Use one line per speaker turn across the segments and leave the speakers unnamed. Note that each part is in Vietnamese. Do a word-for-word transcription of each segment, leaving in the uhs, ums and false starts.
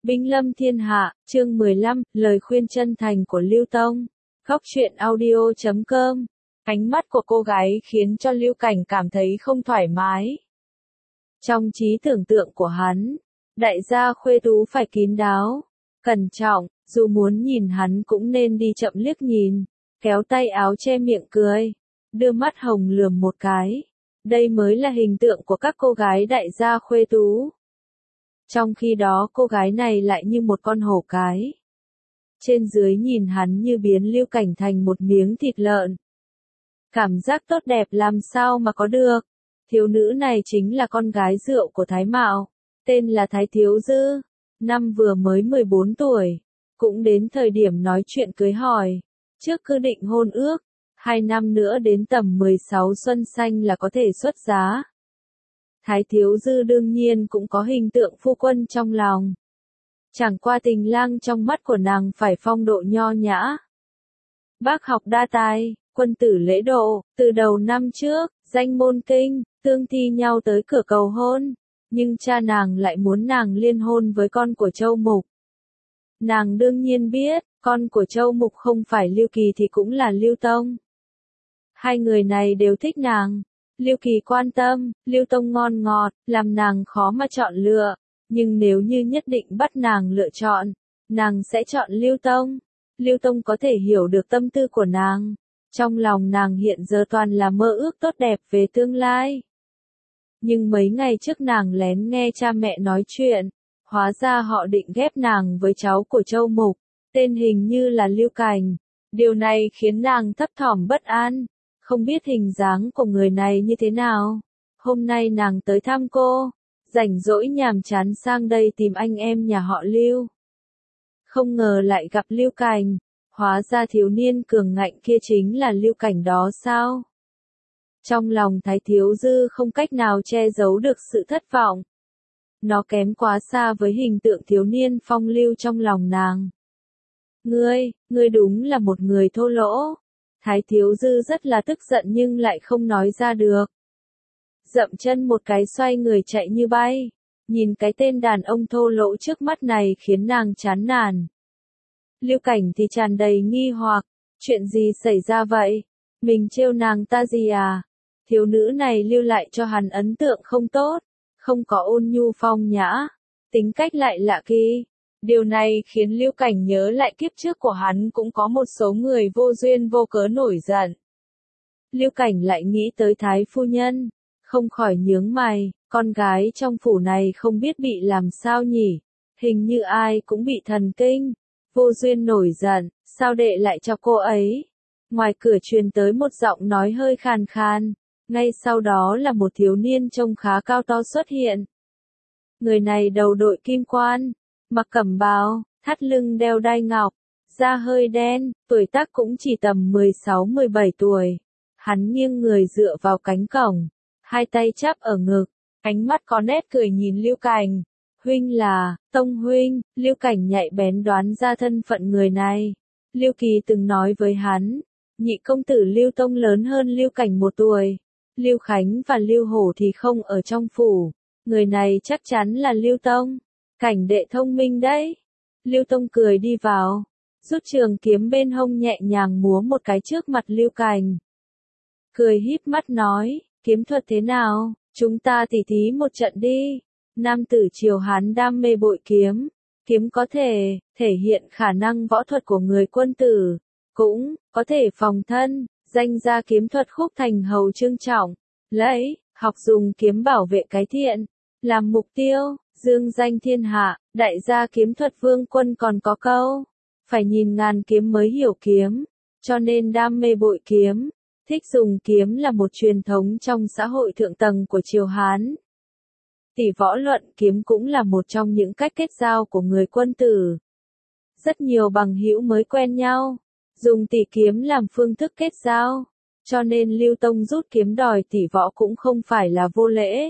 Binh lâm thiên hạ, chương mười lăm, lời khuyên chân thành của Lưu Tông. Góc truyện audio chấm com. Ánh mắt của cô gái khiến cho Lưu Cảnh cảm thấy không thoải mái. Trong trí tưởng tượng của hắn, đại gia Khuê Tú phải kín đáo, cẩn trọng, dù muốn nhìn hắn cũng nên đi chậm liếc nhìn, kéo tay áo che miệng cười, đưa mắt hồng lườm một cái. Đây mới là hình tượng của các cô gái đại gia Khuê Tú. Trong khi đó cô gái này lại như một con hổ cái. Trên dưới nhìn hắn như biến Lưu Cảnh thành một miếng thịt lợn. Cảm giác tốt đẹp làm sao mà có được. Thiếu nữ này chính là con gái rượu của Thái Mạo, tên là Thái Thiếu Dư, năm vừa mới mười bốn tuổi, cũng đến thời điểm nói chuyện cưới hỏi, trước cứ định hôn ước, hai năm nữa đến tầm mười sáu xuân xanh là có thể xuất giá. Thái Thiếu Dư đương nhiên cũng có hình tượng phu quân trong lòng. Chẳng qua tình lang trong mắt của nàng phải phong độ nho nhã. Bác học đa tài, quân tử lễ độ, từ đầu năm trước, danh môn kinh, tương thi nhau tới cửa cầu hôn, nhưng cha nàng lại muốn nàng liên hôn với con của Châu Mục. Nàng đương nhiên biết, con của Châu Mục không phải Lưu Kỳ thì cũng là Lưu Tông. Hai người này đều thích nàng. Lưu Kỳ quan tâm, Lưu Tông ngon ngọt, làm nàng khó mà chọn lựa, nhưng nếu như nhất định bắt nàng lựa chọn, nàng sẽ chọn Lưu Tông. Lưu Tông có thể hiểu được tâm tư của nàng, trong lòng nàng hiện giờ toàn là mơ ước tốt đẹp về tương lai. Nhưng mấy ngày trước nàng lén nghe cha mẹ nói chuyện, hóa ra họ định ghép nàng với cháu của Châu Mục, tên hình như là Lưu Cảnh. Điều này khiến nàng thấp thỏm bất an. Không biết hình dáng của người này như thế nào. Hôm nay nàng tới thăm cô, rảnh rỗi nhàm chán sang đây tìm anh em nhà họ Lưu. Không ngờ lại gặp Lưu Cảnh, hóa ra thiếu niên cường ngạnh kia chính là Lưu Cảnh đó sao? Trong lòng Thái Thiếu Dư không cách nào che giấu được sự thất vọng. Nó kém quá xa với hình tượng thiếu niên phong lưu trong lòng nàng. Ngươi, ngươi đúng là một người thô lỗ. Thái Thiếu Dư rất là tức giận nhưng lại không nói ra được. Dậm chân một cái xoay người chạy như bay. Nhìn cái tên đàn ông thô lỗ trước mắt này khiến nàng chán nản. Lưu Cảnh thì tràn đầy nghi hoặc. Chuyện gì xảy ra vậy? Mình trêu nàng ta gì à? Thiếu nữ này lưu lại cho hắn ấn tượng không tốt. Không có ôn nhu phong nhã. Tính cách lại lạ kỳ. Điều này khiến Lưu Cảnh nhớ lại kiếp trước của hắn cũng có một số người vô duyên vô cớ nổi giận. Lưu Cảnh lại nghĩ tới Thái phu nhân, không khỏi nhướng mày, con gái trong phủ này không biết bị làm sao nhỉ, hình như ai cũng bị thần kinh, vô duyên nổi giận, sao đệ lại cho cô ấy. Ngoài cửa truyền tới một giọng nói hơi khàn khàn, ngay sau đó là một thiếu niên trông khá cao to xuất hiện. Người này đầu đội kim quan, mặc cẩm bào, thắt lưng đeo đai ngọc, da hơi đen, tuổi tác cũng chỉ tầm mười sáu mười bảy tuổi. Hắn nghiêng người dựa vào cánh cổng, hai tay chắp ở ngực, ánh mắt có nét cười nhìn Lưu Cảnh. Huynh là, Tông huynh, Lưu Cảnh nhạy bén đoán ra thân phận người này. Lưu Kỳ từng nói với hắn, nhị công tử Lưu Tông lớn hơn Lưu Cảnh một tuổi. Lưu Khánh và Lưu Hổ thì không ở trong phủ. Người này chắc chắn là Lưu Tông. Cảnh đệ thông minh đấy. Lưu Tông cười đi vào, rút trường kiếm bên hông nhẹ nhàng múa một cái trước mặt Lưu Cảnh. Cười híp mắt nói, kiếm thuật thế nào, chúng ta tỉ thí một trận đi. Nam tử Triều Hán đam mê bội kiếm. Kiếm có thể, thể hiện khả năng võ thuật của người quân tử. Cũng, có thể phòng thân, danh ra kiếm thuật khúc thành hầu trương trọng. Lấy, học dùng kiếm bảo vệ cái thiện. Làm mục tiêu. Dương danh thiên hạ, đại gia kiếm thuật vương quân còn có câu, phải nhìn ngàn kiếm mới hiểu kiếm, cho nên đam mê bội kiếm, thích dùng kiếm là một truyền thống trong xã hội thượng tầng của Triều Hán. Tỷ võ luận kiếm cũng là một trong những cách kết giao của người quân tử. Rất nhiều bằng hữu mới quen nhau, dùng tỷ kiếm làm phương thức kết giao, cho nên Lưu Tông rút kiếm đòi tỷ võ cũng không phải là vô lễ.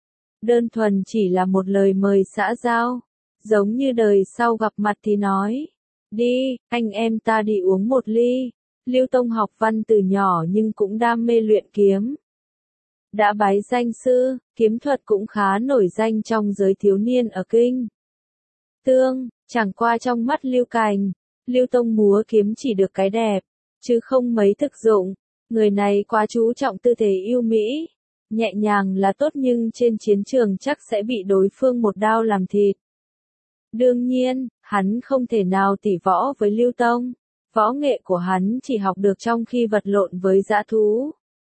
Đơn thuần chỉ là một lời mời xã giao, giống như đời sau gặp mặt thì nói, đi, anh em ta đi uống một ly. Lưu Tông học văn từ nhỏ nhưng cũng đam mê luyện kiếm. Đã bái danh sư, kiếm thuật cũng khá nổi danh trong giới thiếu niên ở kinh. tương, chẳng qua trong mắt Lưu Cảnh, Lưu Tông múa kiếm chỉ được cái đẹp, chứ không mấy thực dụng. Người này quá chú trọng tư thế yêu mỹ, nhẹ nhàng là tốt nhưng trên chiến trường chắc sẽ bị đối phương một đao làm thịt. Đương nhiên, hắn không thể nào tỉ võ với Lưu Tông, võ nghệ của hắn chỉ học được trong khi vật lộn với dã thú.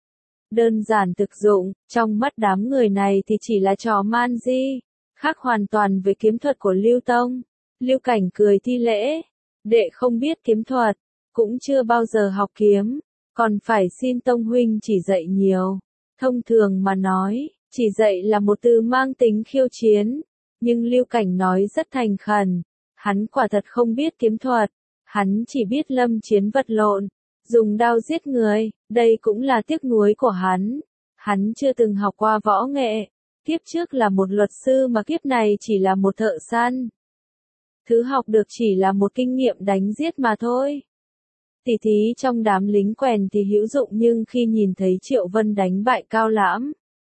Đơn giản thực dụng, trong mắt đám người này thì chỉ là trò man di, khác hoàn toàn với kiếm thuật của Lưu Tông. Lưu Cảnh cười thi lễ, đệ không biết kiếm thuật, cũng chưa bao giờ học kiếm, còn phải xin Tông huynh chỉ dạy nhiều. Thông thường mà nói, chỉ dạy là một từ mang tính khiêu chiến, nhưng Lưu Cảnh nói rất thành khẩn, hắn quả thật không biết kiếm thuật, hắn chỉ biết lâm chiến vật lộn, dùng đao giết người, đây cũng là tiếc nuối của hắn. Hắn chưa từng học qua võ nghệ, kiếp trước là một luật sư mà kiếp này chỉ là một thợ săn. Thứ học được chỉ là một kinh nghiệm đánh giết mà thôi. Tỉ thí trong đám lính quèn thì hữu dụng nhưng khi nhìn thấy Triệu Vân đánh bại Cao Lãm,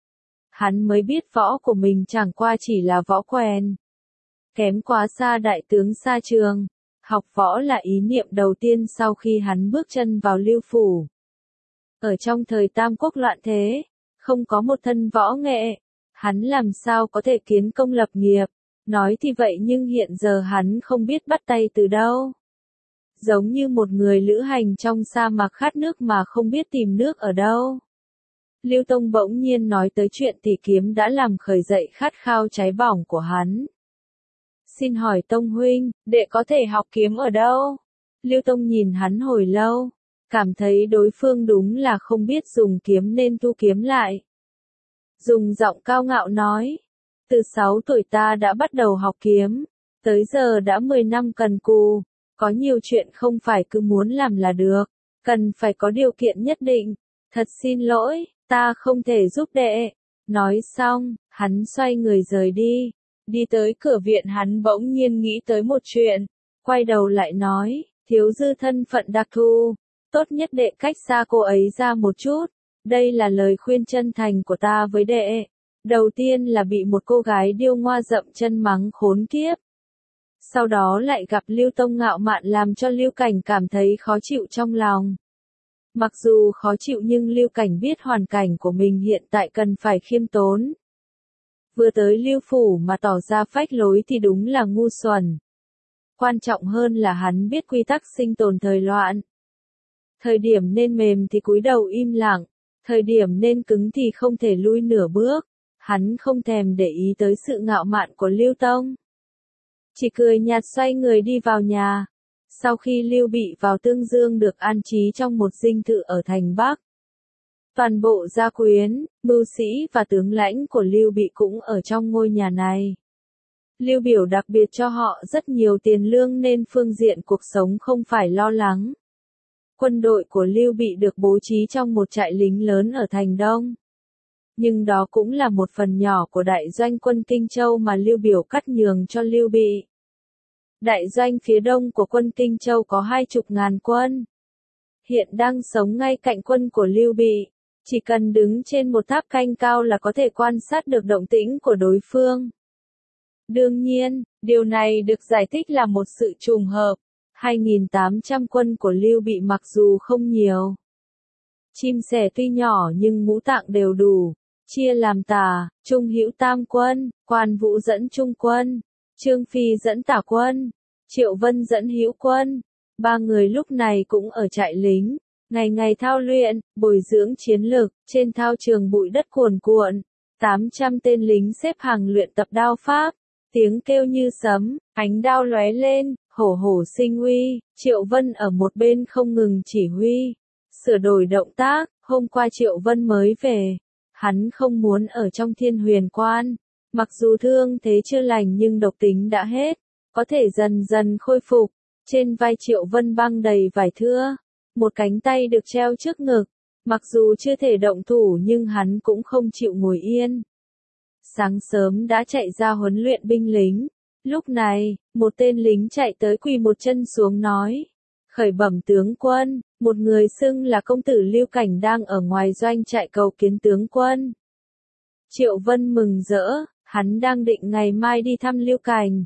hắn mới biết võ của mình chẳng qua chỉ là võ quèn. Kém quá xa đại tướng Sa Trường. Học võ là ý niệm đầu tiên sau khi hắn bước chân vào Lưu phủ. Ở trong thời Tam Quốc loạn thế, không có một thân võ nghệ, hắn làm sao có thể kiến công lập nghiệp. Nói thì vậy nhưng hiện giờ hắn không biết bắt tay từ đâu. Giống như một người lữ hành trong sa mạc khát nước mà không biết tìm nước ở đâu. Lưu Tông bỗng nhiên nói tới chuyện tỷ kiếm đã làm khởi dậy khát khao cháy bỏng của hắn. Xin hỏi Tông huynh, đệ có thể học kiếm ở đâu? Lưu Tông nhìn hắn hồi lâu, cảm thấy đối phương đúng là không biết dùng kiếm nên tu kiếm lại. Dùng giọng cao ngạo nói, từ sáu tuổi ta đã bắt đầu học kiếm, tới giờ đã mười năm cần cù, có nhiều chuyện không phải cứ muốn làm là được, cần phải có điều kiện nhất định, thật xin lỗi, ta không thể giúp đệ. Nói xong, hắn xoay người rời đi. Đi tới cửa viện hắn bỗng nhiên nghĩ tới một chuyện, quay đầu lại nói, thiếu dư thân phận đặc thù, tốt nhất đệ cách xa cô ấy ra một chút, đây là lời khuyên chân thành của ta với đệ. Đầu tiên là bị một cô gái điêu ngoa dậm chân mắng khốn kiếp. Sau đó lại gặp Lưu Tông ngạo mạn làm cho Lưu Cảnh cảm thấy khó chịu trong lòng. Mặc dù khó chịu nhưng Lưu Cảnh biết hoàn cảnh của mình hiện tại cần phải khiêm tốn. Vừa tới Lưu phủ mà tỏ ra phách lối thì đúng là ngu xuẩn. Quan trọng hơn là hắn biết quy tắc sinh tồn thời loạn. Thời điểm nên mềm thì cúi đầu im lặng, thời điểm nên cứng thì không thể lui nửa bước. Hắn không thèm để ý tới sự ngạo mạn của Lưu Tông. Chỉ cười nhạt xoay người đi vào nhà. Sau khi Lưu Bị vào Tương Dương được an trí trong một dinh thự ở thành Bắc. Toàn bộ gia quyến, mưu sĩ và tướng lãnh của Lưu Bị cũng ở trong ngôi nhà này. Lưu Biểu đặc biệt cho họ rất nhiều tiền lương nên phương diện cuộc sống không phải lo lắng. Quân đội của Lưu Bị được bố trí trong một trại lính lớn ở thành Đông. Nhưng đó cũng là một phần nhỏ của đại doanh quân Kinh Châu mà Lưu Biểu cắt nhường cho Lưu Bị. Đại doanh phía đông của quân Kinh Châu có hai chục ngàn quân. Hiện đang sống ngay cạnh quân của Lưu Bị. Chỉ cần đứng trên một tháp canh cao là có thể quan sát được động tĩnh của đối phương. Đương nhiên, điều này được giải thích là một sự trùng hợp. hai nghìn tám trăm quân của Lưu Bị mặc dù không nhiều. Chim sẻ tuy nhỏ nhưng ngũ tạng đều đủ. Chia làm tả, Trung Hữu tam quân, Quan Vũ dẫn trung quân, Trương Phi dẫn tả quân, Triệu Vân dẫn hữu quân. Ba người lúc này cũng ở trại lính. Ngày ngày thao luyện, bồi dưỡng chiến lực, trên thao trường bụi đất cuồn cuộn, tám trăm tên lính xếp hàng luyện tập đao pháp, tiếng kêu như sấm, ánh đao lóe lên, hổ hổ sinh uy, Triệu Vân ở một bên không ngừng chỉ huy, sửa đổi động tác, hôm qua Triệu Vân mới về, hắn không muốn ở trong Thiên Huyền Quan, mặc dù thương thế chưa lành nhưng độc tính đã hết, có thể dần dần khôi phục, trên vai Triệu Vân băng đầy vải thưa. Một cánh tay được treo trước ngực, mặc dù chưa thể động thủ nhưng hắn cũng không chịu ngồi yên. Sáng sớm đã chạy ra huấn luyện binh lính, lúc này, một tên lính chạy tới quỳ một chân xuống nói, khởi bẩm tướng quân, một người xưng là công tử Lưu Cảnh đang ở ngoài doanh trại cầu kiến tướng quân. Triệu Vân mừng rỡ, hắn đang định ngày mai đi thăm Lưu Cảnh,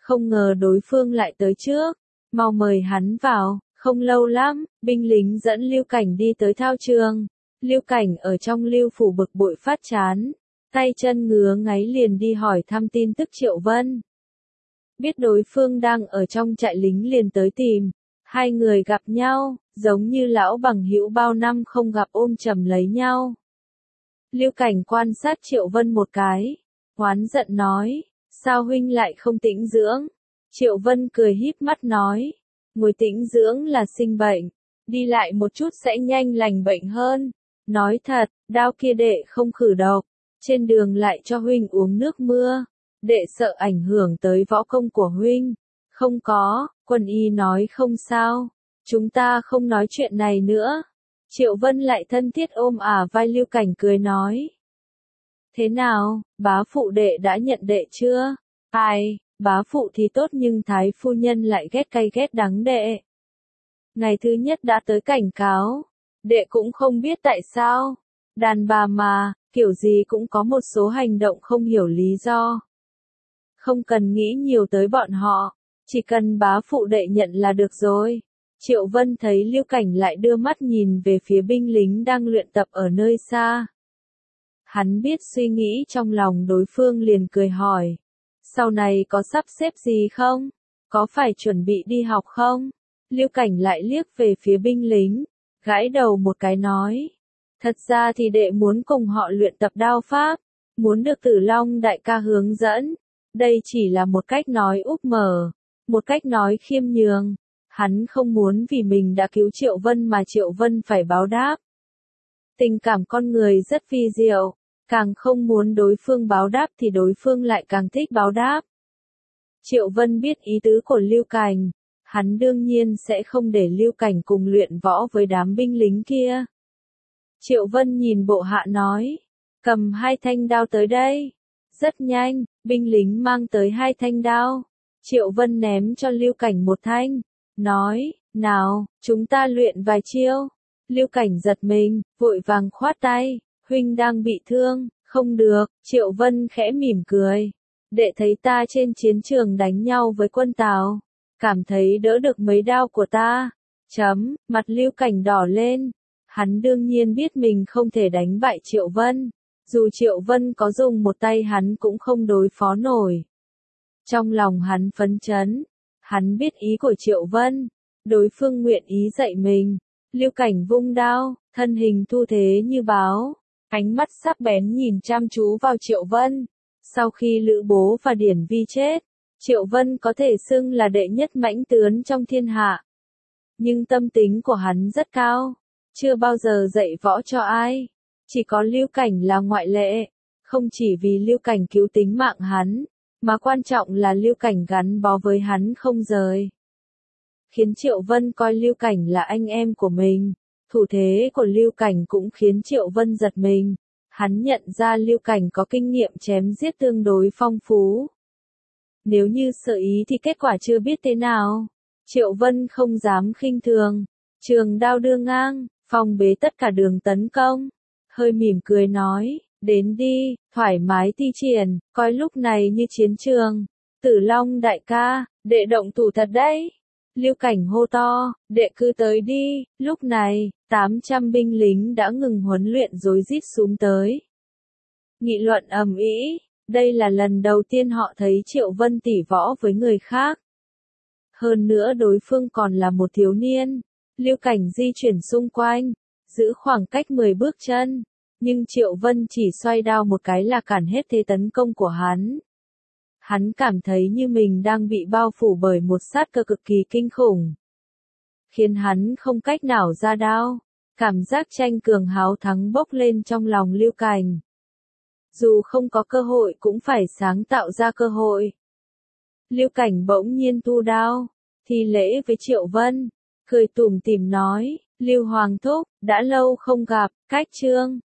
Không ngờ đối phương lại tới trước, mau mời hắn vào. Không lâu lắm, binh lính dẫn Lưu Cảnh đi tới thao trường. Lưu Cảnh ở trong Lưu phủ bực bội phát chán, tay chân ngứa ngáy liền đi hỏi thăm tin tức Triệu Vân. Biết đối phương đang ở trong trại lính liền tới tìm, hai người gặp nhau, giống như lão bằng hữu bao năm không gặp ôm chầm lấy nhau. Lưu Cảnh quan sát Triệu Vân một cái, oán giận nói, sao huynh lại không tĩnh dưỡng? Triệu Vân cười híp mắt nói, ngồi tĩnh dưỡng là sinh bệnh, đi lại một chút sẽ nhanh lành bệnh hơn. Nói thật, đao kia đệ không khử độc, trên đường lại cho huynh uống nước mưa, đệ sợ ảnh hưởng tới võ công của huynh. Không có, Quân y nói không sao, chúng ta không nói chuyện này nữa. Triệu Vân lại thân thiết ôm ả vai Lưu Cảnh cười nói. Thế nào, bá phụ đệ đã nhận đệ chưa? Ai, bá phụ thì tốt nhưng thái phu nhân lại ghét cay ghét đắng đệ. Ngày thứ nhất đã tới cảnh cáo, đệ cũng không biết tại sao. Đàn bà mà, kiểu gì cũng có một số hành động không hiểu lý do. Không cần nghĩ nhiều tới bọn họ, chỉ cần bá phụ đệ nhận là được rồi. Triệu Vân thấy Lưu Cảnh lại đưa mắt nhìn về phía binh lính đang luyện tập ở nơi xa. Hắn biết suy nghĩ trong lòng đối phương liền cười hỏi. Sau này có sắp xếp gì không? Có phải chuẩn bị đi học không? Lưu Cảnh lại liếc về phía binh lính, gãi đầu một cái nói. Thật ra thì đệ muốn cùng họ luyện tập đao pháp, muốn được Tử Long đại ca hướng dẫn. Đây chỉ là một cách nói úp mở, một cách nói khiêm nhường. Hắn không muốn vì mình đã cứu Triệu Vân mà Triệu Vân phải báo đáp. Tình cảm con người rất vi diệu, càng không muốn đối phương báo đáp thì đối phương lại càng thích báo đáp. Triệu Vân biết ý tứ của Lưu Cảnh, hắn đương nhiên sẽ không để Lưu Cảnh cùng luyện võ với đám binh lính kia. Triệu Vân nhìn bộ hạ nói, cầm hai thanh đao tới đây. Rất nhanh, binh lính mang tới hai thanh đao. Triệu Vân ném cho Lưu Cảnh một thanh, nói, nào, chúng ta luyện vài chiêu. Lưu Cảnh giật mình, vội vàng khoát tay, huynh đang bị thương, không được. Triệu Vân khẽ mỉm cười, đệ thấy ta trên chiến trường đánh nhau với quân Tào, cảm thấy đỡ được mấy đao của ta. Chấm, mặt Lưu Cảnh đỏ lên, hắn đương nhiên biết mình không thể đánh bại Triệu Vân, dù Triệu Vân có dùng một tay hắn cũng không đối phó nổi. Trong lòng hắn phấn chấn, hắn biết ý của Triệu Vân, đối phương nguyện ý dạy mình. Lưu Cảnh vung đao, thân hình thu thế như báo, ánh mắt sắc bén nhìn chăm chú vào Triệu Vân. Sau khi Lữ Bố và Điển Vi chết, Triệu Vân có thể xưng là đệ nhất mãnh tướng trong thiên hạ. Nhưng tâm tính của hắn rất cao, chưa bao giờ dạy võ cho ai. Chỉ có Lưu Cảnh là ngoại lệ, không chỉ vì Lưu Cảnh cứu tính mạng hắn, mà quan trọng là Lưu Cảnh gắn bó với hắn không rời. Khiến Triệu Vân coi Lưu Cảnh là anh em của mình. Thủ thế của Lưu Cảnh cũng khiến Triệu Vân giật mình. Hắn nhận ra Lưu Cảnh có kinh nghiệm chém giết tương đối phong phú. Nếu như sợ ý thì kết quả chưa biết thế nào. Triệu Vân không dám khinh thường. Trường đao đưa ngang, phong bế tất cả đường tấn công. Hơi mỉm cười nói, đến đi, thoải mái thi triển, coi lúc này như chiến trường. Tử Long đại ca, đệ động thủ thật đấy. Lưu Cảnh hô to, đệ cứ tới đi. Lúc này, tám trăm binh lính đã ngừng huấn luyện rối rít xuống tới. Nghị luận ầm ĩ, đây là lần đầu tiên họ thấy Triệu Vân tỉ võ với người khác. Hơn nữa đối phương còn là một thiếu niên. Lưu Cảnh di chuyển xung quanh, giữ khoảng cách mười bước chân, nhưng Triệu Vân chỉ xoay đao một cái là cản hết thế tấn công của hắn. Hắn cảm thấy như mình đang bị bao phủ bởi một sát cơ cực kỳ kinh khủng, khiến hắn không cách nào ra đao. Cảm giác tranh cường háo thắng bốc lên trong lòng Lưu Cảnh. Dù không có cơ hội cũng phải sáng tạo ra cơ hội. Lưu Cảnh bỗng nhiên thu đao, thi lễ với Triệu Vân, cười tủm tỉm nói, Lưu Hoàng thúc, đã lâu không gặp, cách trương.